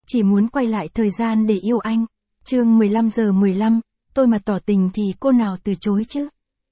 chỉ muốn quay lại thời gian để yêu anh. Chương 15:15, tôi mà tỏ tình thì cô nào từ chối chứ?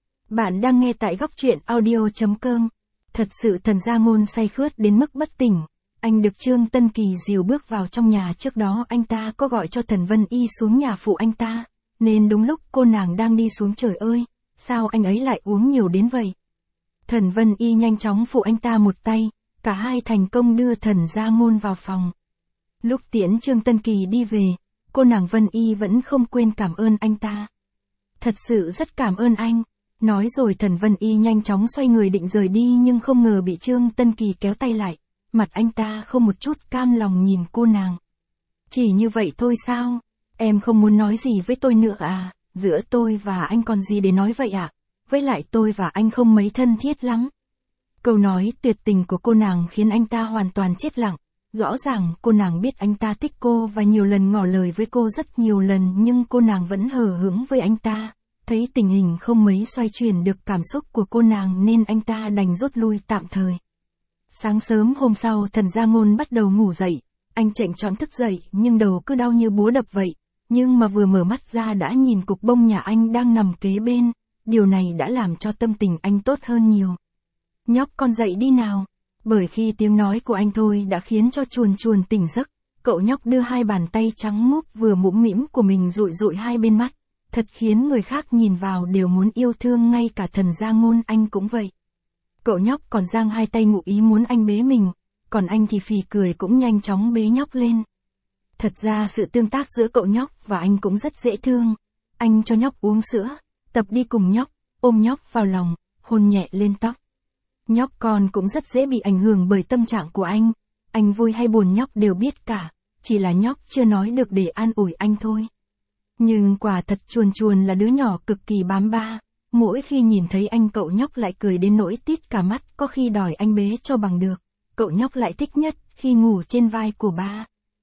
Bạn đang nghe tại góc truyện audio.com. Thật sự Thần Gia Ngôn say khướt đến mức bất tỉnh. Anh được Trương Tân Kỳ dìu bước vào trong nhà, trước đó anh ta có gọi cho Thần Vân Y xuống nhà phụ anh ta, nên đúng lúc cô nàng đang đi xuống, trời ơi, sao anh ấy lại uống nhiều đến vậy? Thần Vân Y nhanh chóng phụ anh ta một tay, cả hai thành công đưa Thần Gia Ngôn vào phòng. Lúc tiễn Trương Tân Kỳ đi về, cô nàng Vân Y vẫn không quên cảm ơn anh ta. Thật sự rất cảm ơn anh. Nói rồi Thần Vân Y nhanh chóng xoay người định rời đi, nhưng không ngờ bị Trương Tân Kỳ kéo tay lại. Mặt anh ta không một chút cam lòng nhìn cô nàng. Chỉ như vậy thôi sao? Em không muốn nói gì với tôi nữa à? Giữa tôi và anh còn gì để nói vậy ạ? Với lại tôi và anh không mấy thân thiết lắm. Câu nói tuyệt tình của cô nàng khiến anh ta hoàn toàn chết lặng. Rõ ràng cô nàng biết anh ta thích cô và nhiều lần ngỏ lời với cô rất nhiều lần, nhưng cô nàng vẫn hờ hững với anh ta. Thấy tình hình không mấy xoay chuyển được cảm xúc của cô nàng nên anh ta đành rút lui tạm thời. Sáng sớm hôm sau Thần Gia Ngôn bắt đầu ngủ dậy. Anh chệch choạng thức dậy nhưng đầu cứ đau như búa đập vậy. Nhưng mà vừa mở mắt ra đã nhìn cục bông nhà anh đang nằm kế bên. Điều này đã làm cho tâm tình anh tốt hơn nhiều. Nhóc con dậy đi nào. Bởi khi tiếng nói của anh thôi đã khiến cho Chuồn Chuồn tỉnh giấc. Cậu nhóc đưa hai bàn tay trắng muốt vừa mũm mĩm của mình dụi dụi hai bên mắt. Thật khiến người khác nhìn vào đều muốn yêu thương, ngay cả Thần Gia Ngôn anh cũng vậy. Cậu nhóc còn giang hai tay ngụ ý muốn anh bế mình, còn anh thì phì cười cũng nhanh chóng bế nhóc lên. Thật ra sự tương tác giữa cậu nhóc và anh cũng rất dễ thương. Anh cho nhóc uống sữa, tập đi cùng nhóc, ôm nhóc vào lòng, hôn nhẹ lên tóc. Nhóc con cũng rất dễ bị ảnh hưởng bởi tâm trạng của anh. Anh vui hay buồn nhóc đều biết cả, chỉ là nhóc chưa nói được để an ủi anh thôi. Nhưng quả thật Chuồn Chuồn là đứa nhỏ cực kỳ bám ba. Mỗi khi nhìn thấy anh cậu nhóc lại cười đến nỗi tít cả mắt, có khi đòi anh bế cho bằng được. Cậu nhóc lại thích nhất khi ngủ trên vai của ba.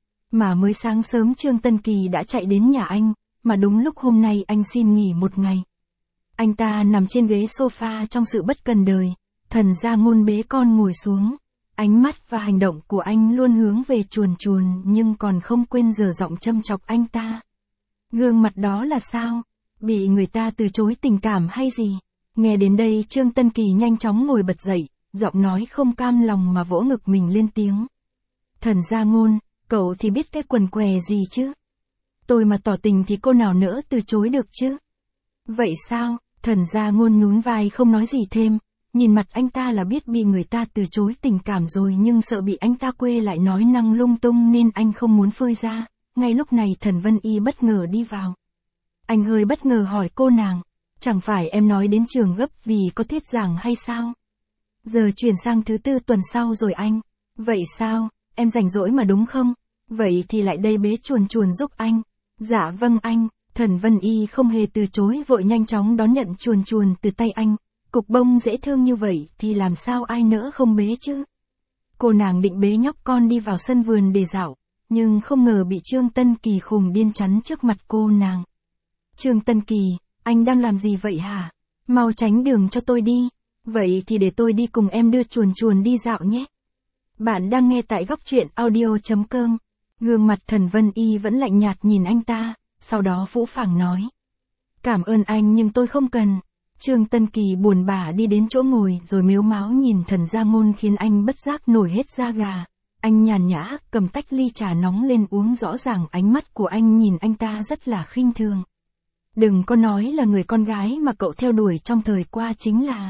Mà mới sáng sớm Trương Tân Kỳ đã chạy đến nhà anh, mà đúng lúc hôm nay anh xin nghỉ một ngày. Anh ta nằm trên ghế sofa trong sự bất cần đời. Thần Gia Ngôn bế con ngồi xuống. Ánh mắt và hành động của anh luôn hướng về Chuồn Chuồn, nhưng còn không quên giở giọng châm chọc anh ta. Gương mặt đó là sao? Bị người ta từ chối tình cảm hay gì? Nghe đến đây Trương Tân Kỳ nhanh chóng ngồi bật dậy, giọng nói không cam lòng mà vỗ ngực mình lên tiếng. Thần Gia Ngôn, cậu thì biết cái quần què gì chứ? Tôi mà tỏ tình thì cô nào nỡ từ chối được chứ? Vậy sao? Thần Gia Ngôn nhún vai không nói gì thêm. Nhìn mặt anh ta là biết bị người ta từ chối tình cảm rồi, nhưng sợ bị anh ta quê lại nói năng lung tung nên anh không muốn phơi ra. Ngay lúc này Thần Vân Y bất ngờ đi vào. Anh hơi bất ngờ hỏi cô nàng, chẳng phải em nói đến trường gấp vì có thuyết giảng hay sao? Giờ chuyển sang thứ tư tuần sau rồi anh. Vậy sao, em rảnh rỗi mà đúng không? Vậy thì lại đây bế Chuồn Chuồn giúp anh. Dạ vâng anh. Thần Vân Y không hề từ chối, vội nhanh chóng đón nhận Chuồn Chuồn từ tay anh. Cục bông dễ thương như vậy thì làm sao ai nỡ không bế chứ? Cô nàng định bế nhóc con đi vào sân vườn để dạo, nhưng không ngờ bị Trương Tân Kỳ khùng điên chắn trước mặt cô nàng. Trương Tân Kỳ, anh đang làm gì vậy hả? Mau tránh đường cho tôi đi. Vậy thì để tôi đi cùng em đưa Chuồn Chuồn đi dạo nhé. Bạn đang nghe tại góc truyện audio.com. Gương mặt Thần Vân Y vẫn lạnh nhạt nhìn anh ta, sau đó phũ phàng nói. Cảm ơn anh nhưng tôi không cần. Trương Tân Kỳ buồn bã đi đến chỗ ngồi rồi mếu máo nhìn Thần Gia Ngôn khiến anh bất giác nổi hết da gà. Anh nhàn nhã cầm tách ly trà nóng lên uống, rõ ràng ánh mắt của anh nhìn anh ta rất là khinh thường. Đừng có nói là người con gái mà cậu theo đuổi trong thời qua chính là...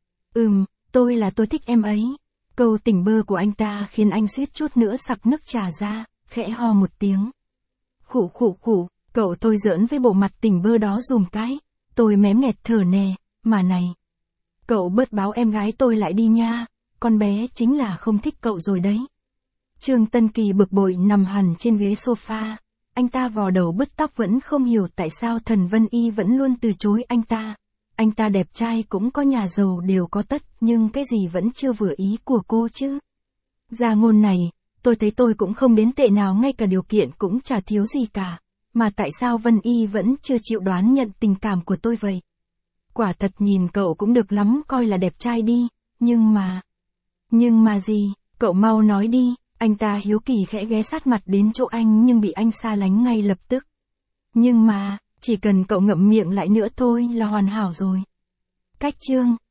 tôi thích em ấy. Câu tỉnh bơ của anh ta khiến anh suýt chút nữa sặc nước trà ra, khẽ ho một tiếng. Khụ khụ khụ, cậu thôi giỡn với bộ mặt tỉnh bơ đó dùm cái. Tôi mém nghẹt thở nè, mà này. Cậu bớt báo em gái tôi lại đi nha, con bé chính là không thích cậu rồi đấy. Trương Tân Kỳ bực bội nằm hẳn trên ghế sofa. Anh ta vò đầu bứt tóc, vẫn không hiểu tại sao Thần Vân Y vẫn luôn từ chối anh ta. Anh ta đẹp trai cũng có nhà giàu đều có tất, nhưng cái gì vẫn chưa vừa ý của cô chứ. Gia Ngôn này, tôi thấy tôi cũng không đến tệ nào, ngay cả điều kiện cũng chả thiếu gì cả. Mà tại sao Vân Y vẫn chưa chịu đoán nhận tình cảm của tôi vậy? Quả thật nhìn cậu cũng được lắm, coi là đẹp trai đi, nhưng mà gì? Cậu mau nói đi, Anh ta hiếu kỳ khẽ ghé sát mặt đến chỗ anh nhưng bị anh xa lánh ngay lập tức. Nhưng mà, chỉ cần cậu ngậm miệng lại nữa thôi là hoàn hảo rồi. Cách chương